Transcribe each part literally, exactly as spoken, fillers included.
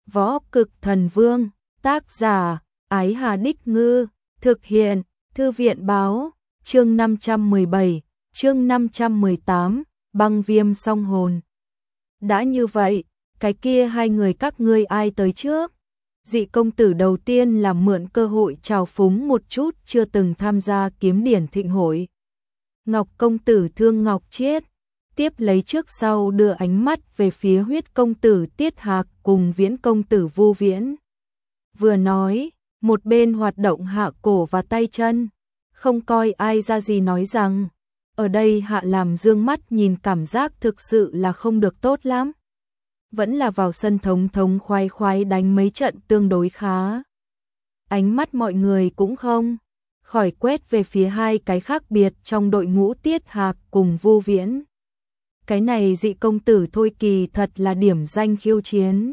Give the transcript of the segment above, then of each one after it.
Võ Cực Thần Vương, tác giả, Ái Hà Đích Ngư, thực hiện, Thư viện báo, chương năm trăm mười bảy, chương năm trăm mười tám, băng viêm song hồn. Đã như vậy, cái kia hai người các ngươi ai tới trước? Dị công tử đầu tiên là mượn cơ hội chào phúng một chút chưa từng tham gia kiếm điển thịnh hội. Ngọc công tử Thương Ngọc Chiết, tiếp lấy trước sau đưa ánh mắt về phía Huyết công tử Tiết Hạc cùng Viễn công tử Vu Viễn. Vừa nói, một bên hoạt động hạ cổ và tay chân, không coi ai ra gì nói rằng, ở đây hạ làm dương mắt nhìn cảm giác thực sự là không được tốt lắm. Vẫn là vào sân thống thống khoái khoái đánh mấy trận tương đối khá. Ánh mắt mọi người cũng không khỏi quét về phía hai cái khác biệt trong đội ngũ Tiết Hạc cùng Vu Viễn. Cái này dị công tử Thôi Kỳ thật là điểm danh khiêu chiến.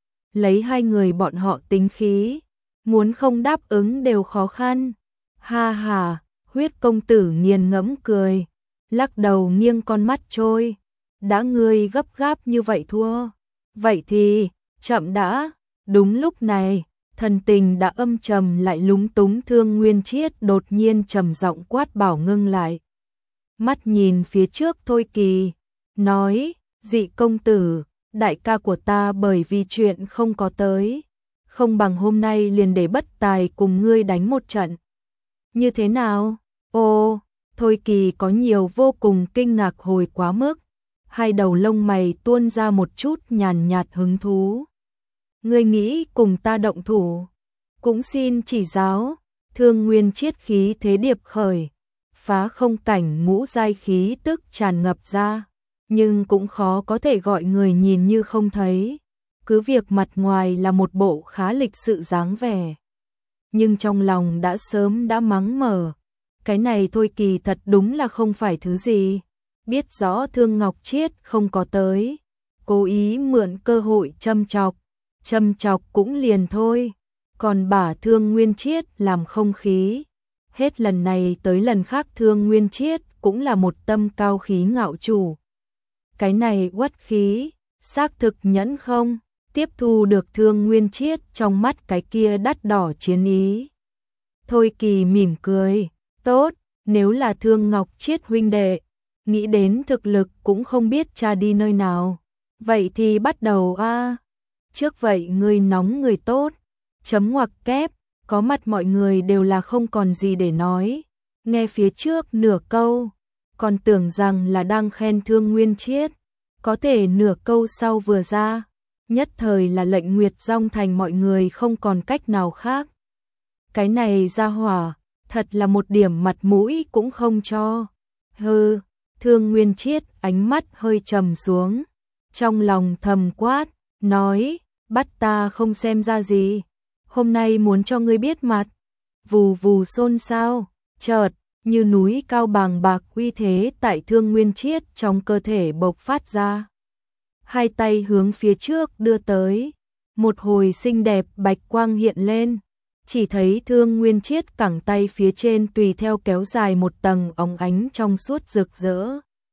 Lấy hai người bọn họ tính khí, muốn không đáp ứng đều khó khăn. Ha ha, Huyết công tử nghiền ngẫm cười, lắc đầu nghiêng con mắt trôi. Đã ngươi gấp gáp như vậy thua. Vậy thì, chậm đã. Đúng lúc này, thần tình đã âm trầm lại lúng túng Thương Nguyên Chiết đột nhiên trầm giọng quát bảo ngưng lại. Mắt nhìn phía trước Thôi Kỳ, nói, dị công tử, đại ca của ta bởi vì chuyện không có tới, không bằng hôm nay liền để bất tài cùng ngươi đánh một trận. Như thế nào? Ô, Thôi Kỳ có nhiều vô cùng kinh ngạc hồi quá mức, hai đầu lông mày tuôn ra một chút nhàn nhạt hứng thú. Ngươi nghĩ cùng ta động thủ? Cũng xin chỉ giáo. Thương Nguyên Chiết khí thế điệp khởi, phá không cảnh ngũ giai khí tức tràn ngập ra, nhưng cũng khó có thể gọi người nhìn như không thấy. Cứ việc mặt ngoài là một bộ khá lịch sự dáng vẻ, nhưng trong lòng đã sớm đã mắng mờ. Cái này Thôi Kỳ thật đúng là không phải thứ gì. Biết rõ Thương Ngọc Chiết không có tới, cố ý mượn cơ hội châm chọc. Châm chọc cũng liền thôi, còn bả Thương Nguyên Chiết làm không khí. Hết lần này tới lần khác Thương Nguyên Chiết cũng là một tâm cao khí ngạo chủ. Cái này uất khí, xác thực nhẫn không, tiếp thu được Thương Nguyên Chiết trong mắt cái kia đắt đỏ chiến ý. Thôi Kỳ mỉm cười, tốt, nếu là Thương Ngọc Chiết huynh đệ, nghĩ đến thực lực cũng không biết cha đi nơi nào. Vậy thì bắt đầu a. Trước vậy ngươi nóng người tốt, chấm ngoặc kép, có mặt mọi người đều là không còn gì để nói. Nghe phía trước nửa câu, còn tưởng rằng là đang khen Thương Nguyên Chiết, có thể nửa câu sau vừa ra, nhất thời là lệnh Nguyệt Dong Thành mọi người không còn cách nào khác. Cái này ra hỏa, thật là một điểm mặt mũi cũng không cho. Hừ, Thương Nguyên Chiết ánh mắt hơi trầm xuống, trong lòng thầm quát, nói, bắt ta không xem ra gì, hôm nay muốn cho ngươi biết mặt. Vù vù xôn xao, chợt như núi cao bàng bạc uy thế tại Thương Nguyên Chiết trong cơ thể bộc phát ra. Hai tay hướng phía trước đưa tới, một hồi xinh đẹp bạch quang hiện lên, chỉ thấy Thương Nguyên Chiết cẳng tay phía trên tùy theo kéo dài một tầng óng ánh trong suốt rực rỡ.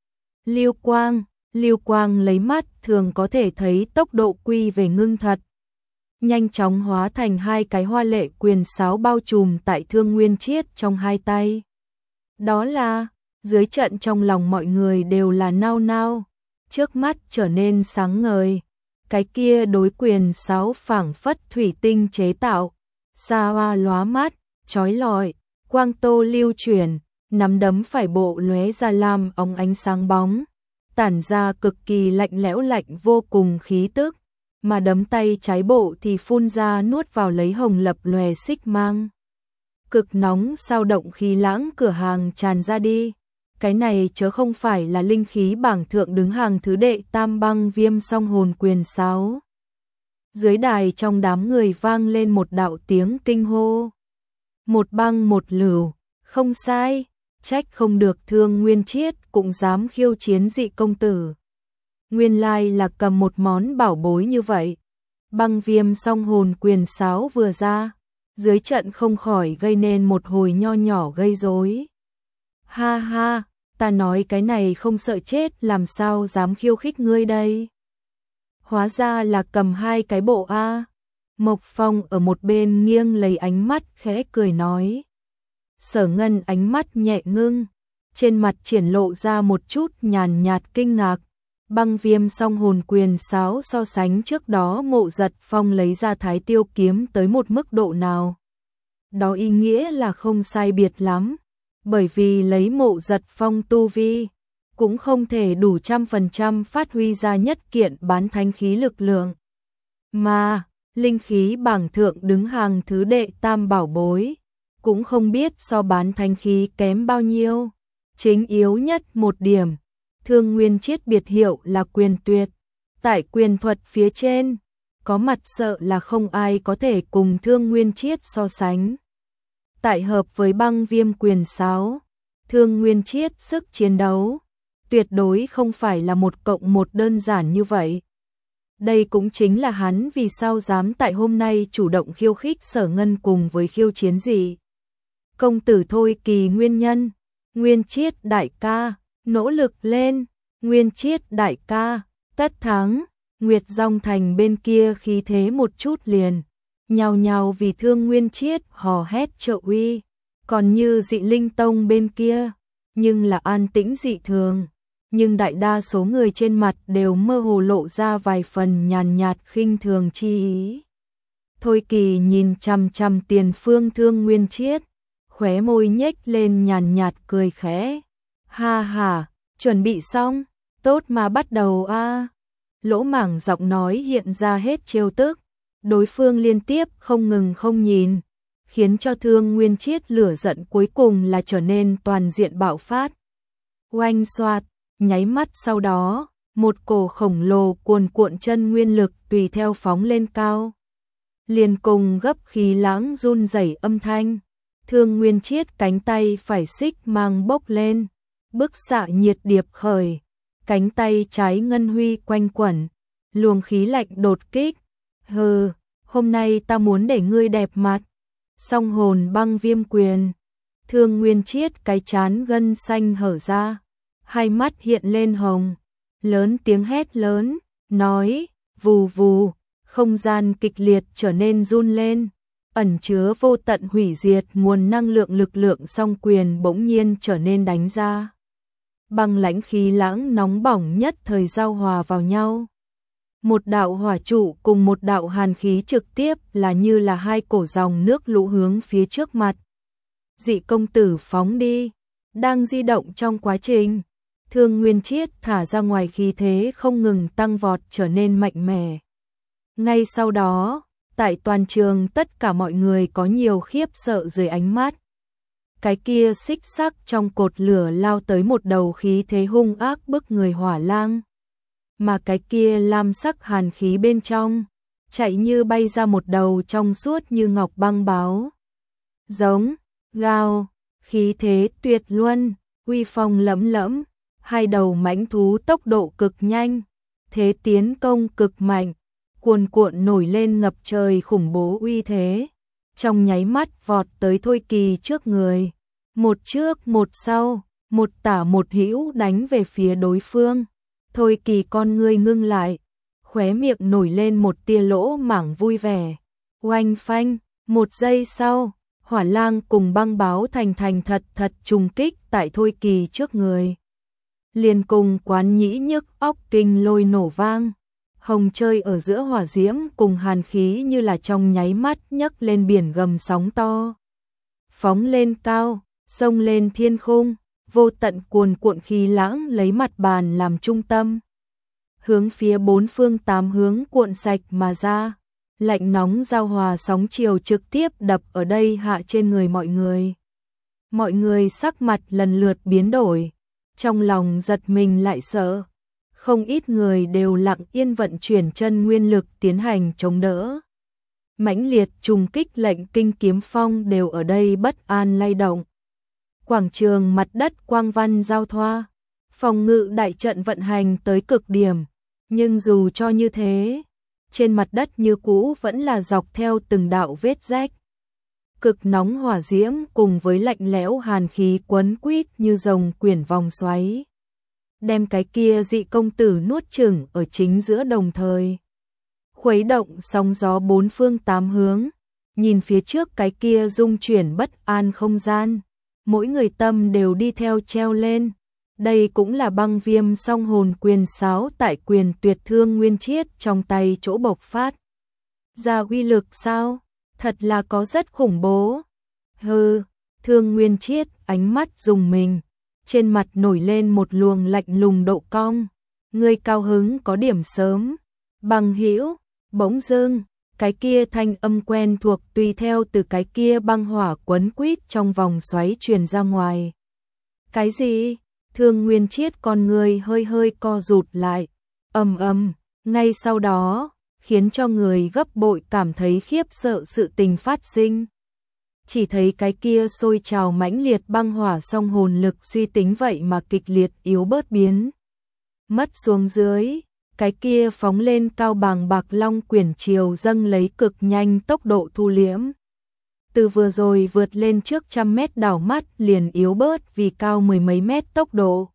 Lưu quang, lưu quang lấy mắt thường có thể thấy tốc độ quy về ngưng thật, nhanh chóng hóa thành hai cái hoa lệ quyền sáo bao trùm tại Thương Nguyên Chiết trong hai tay. Đó là, dưới trận trong lòng mọi người đều là nao nao, trước mắt trở nên sáng ngời. Cái kia đối quyền sáo phảng phất thủy tinh chế tạo, xa hoa lóa mắt, chói lọi, quang tô lưu chuyển, nắm đấm phải bộ lóe ra lam óng ánh sáng bóng, tản ra cực kỳ lạnh lẽo lạnh vô cùng khí tức, mà đấm tay trái bộ thì phun ra nuốt vào lấy hồng lập lòe xích mang. Cực nóng sao động khí lãng cửa hàng tràn ra đi. Cái này chớ không phải là linh khí bảng thượng đứng hàng thứ đệ tam băng viêm song hồn quyền sáo. Dưới đài trong đám người vang lên một đạo tiếng kinh hô. Một băng một lửu, không sai, trách không được Thương Nguyên Chiết cũng dám khiêu chiến dị công tử. Nguyên lai là cầm một món bảo bối như vậy. Băng viêm song hồn quyền sáo vừa ra, dưới trận không khỏi gây nên một hồi nho nhỏ gây rối. Ha ha, ta nói cái này không sợ chết làm sao dám khiêu khích ngươi đây. Hóa ra là cầm hai cái bộ a. Mộc Phong ở một bên nghiêng lấy ánh mắt khẽ cười nói. Sở Ngân ánh mắt nhẹ ngưng, trên mặt triển lộ ra một chút nhàn nhạt kinh ngạc. Băng Viêm Song Hồn Quyền Sáo so sánh trước đó Mộ Giật Phong lấy ra Thái Tiêu kiếm tới một mức độ nào? Đó ý nghĩa là không sai biệt lắm, bởi vì lấy Mộ Giật Phong tu vi, cũng không thể đủ trăm phần trăm phát huy ra nhất kiện bán thánh khí lực lượng. Mà, linh khí bảng thượng đứng hàng thứ đệ tam bảo bối, cũng không biết so bán thánh khí kém bao nhiêu. Chính yếu nhất một điểm, Thương Nguyên Chiết biệt hiệu là quyền tuyệt. Tại quyền thuật phía trên, có mặt sợ là không ai có thể cùng Thương Nguyên Chiết so sánh. Tại hợp với Băng Viêm Quyền Sáo, Thương Nguyên Chiết sức chiến đấu tuyệt đối không phải là một cộng một đơn giản như vậy. Đây cũng chính là hắn vì sao dám tại hôm nay chủ động khiêu khích Sở Ngân cùng với khiêu chiến gì. Công tử Thôi Kỳ nguyên nhân. Nguyên Chiết đại ca, nỗ lực lên. Nguyên Chiết đại ca, tất thắng. Nguyệt Dòng Thành bên kia khí thế một chút liền, nhào nhào vì Thương Nguyên Chiết hò hét trợ uy. Còn như Dị Linh Tông bên kia, nhưng là an tĩnh dị thường, nhưng đại đa số người trên mặt đều mơ hồ lộ ra vài phần nhàn nhạt khinh thường chi ý. Thôi Kỳ nhìn chằm chằm tiền phương Thương Nguyên Chiết, khóe môi nhếch lên nhàn nhạt cười khẽ. Ha ha, chuẩn bị xong, tốt mà bắt đầu a. À. Lỗ Mảng giọng nói hiện ra hết trêu tức, đối phương liên tiếp không ngừng không nhìn, khiến cho Thương Nguyên Chiết lửa giận cuối cùng là trở nên toàn diện bạo phát. Oanh xoạt, nháy mắt sau đó, một cổ khổng lồ cuồn cuộn chân nguyên lực tùy theo phóng lên cao. Liền cùng gấp khí lãng run rẩy âm thanh, Thương Nguyên Chiết cánh tay phải xích mang bốc lên, bức xạ nhiệt điệp khởi, cánh tay trái ngân huy quanh quẩn, luồng khí lạnh đột kích. Hừ, hôm nay ta muốn để ngươi đẹp mặt. Song Hồn Băng Viêm Quyền. Thương Nguyên Chiết cái chán gân xanh hở ra, hai mắt hiện lên hồng, lớn tiếng hét lớn, nói, vù vù, không gian kịch liệt trở nên run lên, ẩn chứa vô tận hủy diệt nguồn năng lượng lực lượng song quyền bỗng nhiên trở nên đánh ra. Băng lãnh khí lãng nóng bỏng nhất thời giao hòa vào nhau. Một đạo hỏa trụ cùng một đạo hàn khí trực tiếp là như là hai cổ dòng nước lũ hướng phía trước mặt. Dị công tử phóng đi, đang di động trong quá trình, Thương Nguyên Chiết thả ra ngoài khí thế không ngừng tăng vọt trở nên mạnh mẽ. Ngay sau đó, tại toàn trường tất cả mọi người có nhiều khiếp sợ dưới ánh mắt. Cái kia xích sắc trong cột lửa lao tới một đầu khí thế hung ác bức người hỏa lang. Mà cái kia lam sắc hàn khí bên trong, chạy như bay ra một đầu trong suốt như ngọc băng báo. Giống, gào, khí thế tuyệt luân, uy phong lẫm lẫm, hai đầu mãnh thú tốc độ cực nhanh, thế tiến công cực mạnh, cuồn cuộn nổi lên ngập trời khủng bố uy thế. Trong nháy mắt vọt tới Thôi Kỳ trước người, một trước một sau, một tả một hữu đánh về phía đối phương. Thôi Kỳ con ngươi ngưng lại, khóe miệng nổi lên một tia lỗ mảng vui vẻ. Oanh phanh, một giây sau, hỏa lang cùng băng báo thành thành thật thật trùng kích tại Thôi Kỳ trước người. Liền cùng quán nhĩ nhức óc kinh lôi nổ vang. Hồng chơi ở giữa hỏa diễm cùng hàn khí như là trong nháy mắt nhấc lên biển gầm sóng to. Phóng lên cao, xông lên thiên khung, vô tận cuồn cuộn khí lãng lấy mặt bàn làm trung tâm. Hướng phía bốn phương tám hướng cuộn sạch mà ra, lạnh nóng giao hòa sóng chiều trực tiếp đập ở đây hạ trên người mọi người. Mọi người sắc mặt lần lượt biến đổi, trong lòng giật mình lại sợ. Không ít người đều lặng yên vận chuyển chân nguyên lực tiến hành chống đỡ. Mãnh liệt trùng kích lệnh kinh kiếm phong đều ở đây bất an lay động. Quảng trường mặt đất quang văn giao thoa, phòng ngự đại trận vận hành tới cực điểm, nhưng dù cho như thế, trên mặt đất như cũ vẫn là dọc theo từng đạo vết rách. Cực nóng hỏa diễm cùng với lạnh lẽo hàn khí quấn quýt như rồng quyển vòng xoáy, đem cái kia dị công tử nuốt chửng ở chính giữa đồng thời. khuấy động sóng gió bốn phương tám hướng, nhìn phía trước cái kia rung chuyển bất an không gian, mỗi người tâm đều đi theo treo lên. Đây cũng là băng viêm song hồn quyền sáo tại quyền tuyệt thương nguyên chiết trong tay chỗ bộc phát ra uy lực sao? Thật là có rất khủng bố. Hừ, thương nguyên chiết ánh mắt dùng mình, trên mặt nổi lên một luồng lạnh lùng độ cong. Ngươi cao hứng có điểm sớm. Bằng hữu, bỗng dưng, cái kia thanh âm quen thuộc tùy theo từ cái kia băng hỏa quấn quýt trong vòng xoáy truyền ra ngoài. Cái gì? Thương nguyên chiết con người hơi hơi co rụt lại. Ầm ầm, ngay sau đó, khiến cho người gấp bội cảm thấy khiếp sợ sự tình phát sinh. Chỉ thấy cái kia sôi trào mãnh liệt băng hỏa song hồn lực suy tính vậy mà kịch liệt yếu bớt biến mất xuống dưới, cái kia phóng lên cao bàng bạc long quyển chiều dâng lấy cực nhanh tốc độ thu liễm. Từ vừa rồi vượt lên trước trăm mét đảo mắt liền yếu bớt vì cao mười mấy mét tốc độ.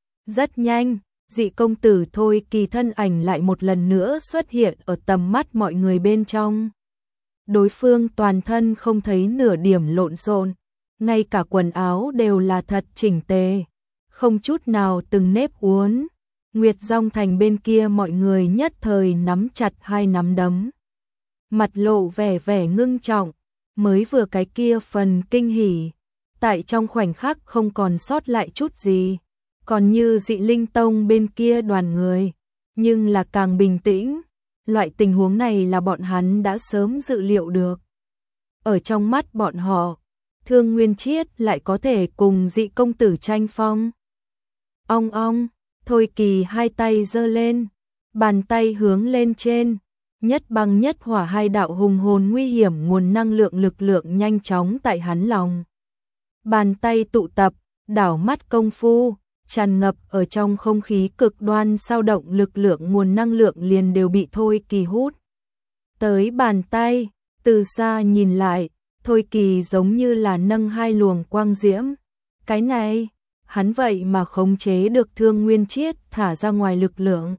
Rất nhanh, dị công tử Thôi Kỳ thân ảnh lại một lần nữa xuất hiện ở tầm mắt mọi người bên trong. Đối phương toàn thân không thấy nửa điểm lộn xộn, ngay cả quần áo đều là thật chỉnh tề, không chút nào từng nếp uốn. Nguyệt Dòng Thành bên kia mọi người nhất thời nắm chặt hai nắm đấm, mặt lộ vẻ vẻ ngưng trọng, mới vừa cái kia phần kinh hỉ, tại trong khoảnh khắc không còn sót lại chút gì, còn như Dị Linh Tông bên kia đoàn người, nhưng là càng bình tĩnh, loại tình huống này là bọn hắn đã sớm dự liệu được. Ở trong mắt bọn họ, Thương Nguyên Chiết lại có thể cùng Dị công tử tranh phong. Ong ong, Thôi Kỳ hai tay giơ lên, bàn tay hướng lên trên, nhất băng nhất hỏa hai đạo hùng hồn nguy hiểm nguồn năng lượng lực lượng nhanh chóng tại hắn lòng. Bàn tay tụ tập, đảo mắt công phu, tràn ngập ở trong không khí cực đoan sao động lực lượng nguồn năng lượng liền đều bị Thôi Kỳ hút tới bàn tay. Từ xa nhìn lại, Thôi Kỳ giống như là nâng hai luồng quang diễm. Cái này, hắn vậy mà khống chế được Thương Nguyên Chiết thả ra ngoài lực lượng.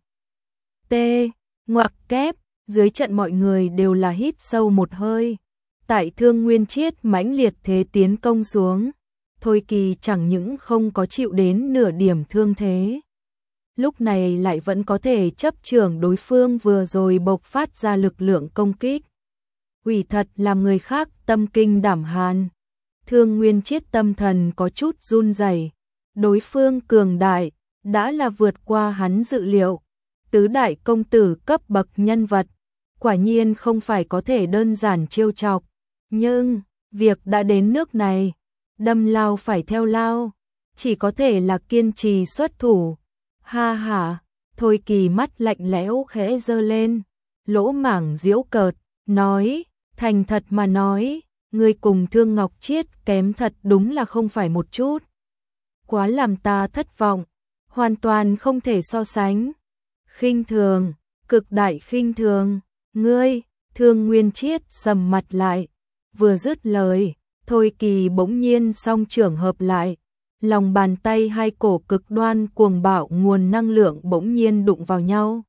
T, ngoặc kép, dưới trận mọi người đều là hít sâu một hơi. Tại Thương Nguyên Chiết mãnh liệt thế tiến công xuống, Thôi Kỳ chẳng những không có chịu đến nửa điểm thương thế, lúc này lại vẫn có thể chấp chưởng đối phương vừa rồi bộc phát ra lực lượng công kích. Quỷ thật làm người khác tâm kinh đảm hàn. Thương Nguyên Chiết tâm thần có chút run rẩy. Đối phương cường đại, đã là vượt qua hắn dự liệu. Tứ đại công tử cấp bậc nhân vật, quả nhiên không phải có thể đơn giản trêu chọc. Nhưng, việc đã đến nước này, đâm lao phải theo lao, chỉ có thể là kiên trì xuất thủ. Ha ha, Thôi Kỳ mắt lạnh lẽo khẽ giơ lên, lỗ mảng giễu cợt, nói, thành thật mà nói, ngươi cùng Thương Ngọc Chiết kém thật đúng là không phải một chút. Quá làm ta thất vọng, hoàn toàn không thể so sánh. Khinh thường, cực đại khinh thường, ngươi. Thương Nguyên Chiết sầm mặt lại, vừa dứt lời, Thôi Kỳ bỗng nhiên song trưởng hợp lại, lòng bàn tay hai cổ cực đoan cuồng bạo nguồn năng lượng bỗng nhiên đụng vào nhau.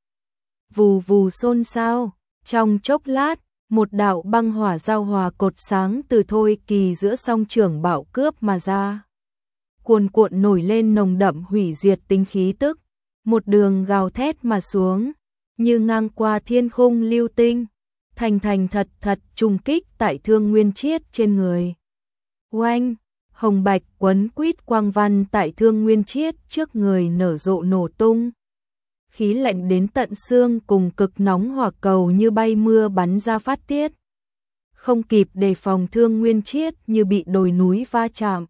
Vù vù xôn xao, trong chốc lát, một đạo băng hỏa giao hòa cột sáng từ Thôi Kỳ giữa song trưởng bạo cướp mà ra. Cuồn cuộn nổi lên nồng đậm hủy diệt tính khí tức, một đường gào thét mà xuống, như ngang qua thiên khung lưu tinh, thành thành thật thật trùng kích tại Thương Nguyên Chiết trên người. Oanh, hồng bạch quấn quýt quang văn tại Thương Nguyên Chiết trước người nở rộ nổ tung. Khí lạnh đến tận xương cùng cực nóng hỏa cầu như bay mưa bắn ra phát tiết. Không kịp đề phòng, Thương Nguyên Chiết như bị đồi núi va chạm,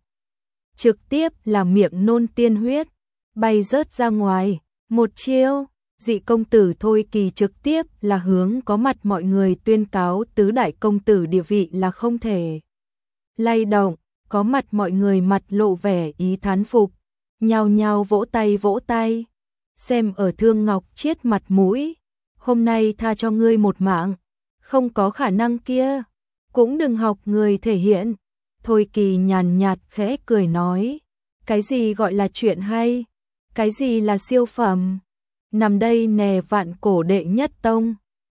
trực tiếp là miệng nôn tiên huyết, bay rớt ra ngoài. Một chiêu, Dị công tử Thôi Kỳ trực tiếp là hướng có mặt mọi người tuyên cáo tứ đại công tử địa vị là không thể lay động. Có mặt mọi người mặt lộ vẻ ý thán phục, nhao nhao vỗ tay vỗ tay. Xem ở Thương Ngọc Chiết mặt mũi, hôm nay tha cho ngươi một mạng, không có khả năng kia, cũng đừng học người thể hiện. Thôi Kỳ nhàn nhạt khẽ cười nói, cái gì gọi là chuyện hay, cái gì là siêu phẩm, nằm đây nè vạn cổ đệ nhất tông.